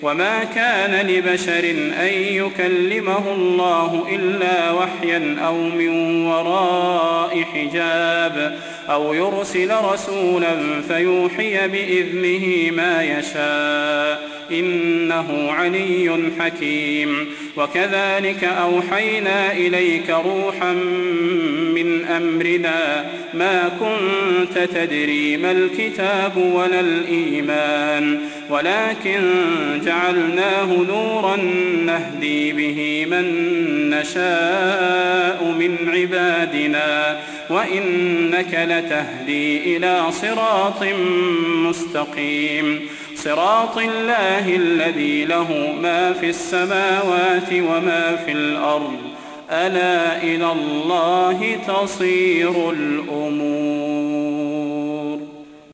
وما كان لبشر أن يكلمه الله إلا وحيا أو من وراء حجاب أو يرسل رسولا فيوحي بإذنه ما يشاء إنه علي حكيم. وكذلك أوحينا إليك روحا من أمرنا ما كنت تدري ما الكتاب ولا الإيمان ولكن جعلناه نورا نهدي به من نشاء من عبادنا وإنك لتهدي إلى صراط مستقيم صراط الله الذي له ما في السماوات وما في الأرض ألا إلى الله تصير الأمور.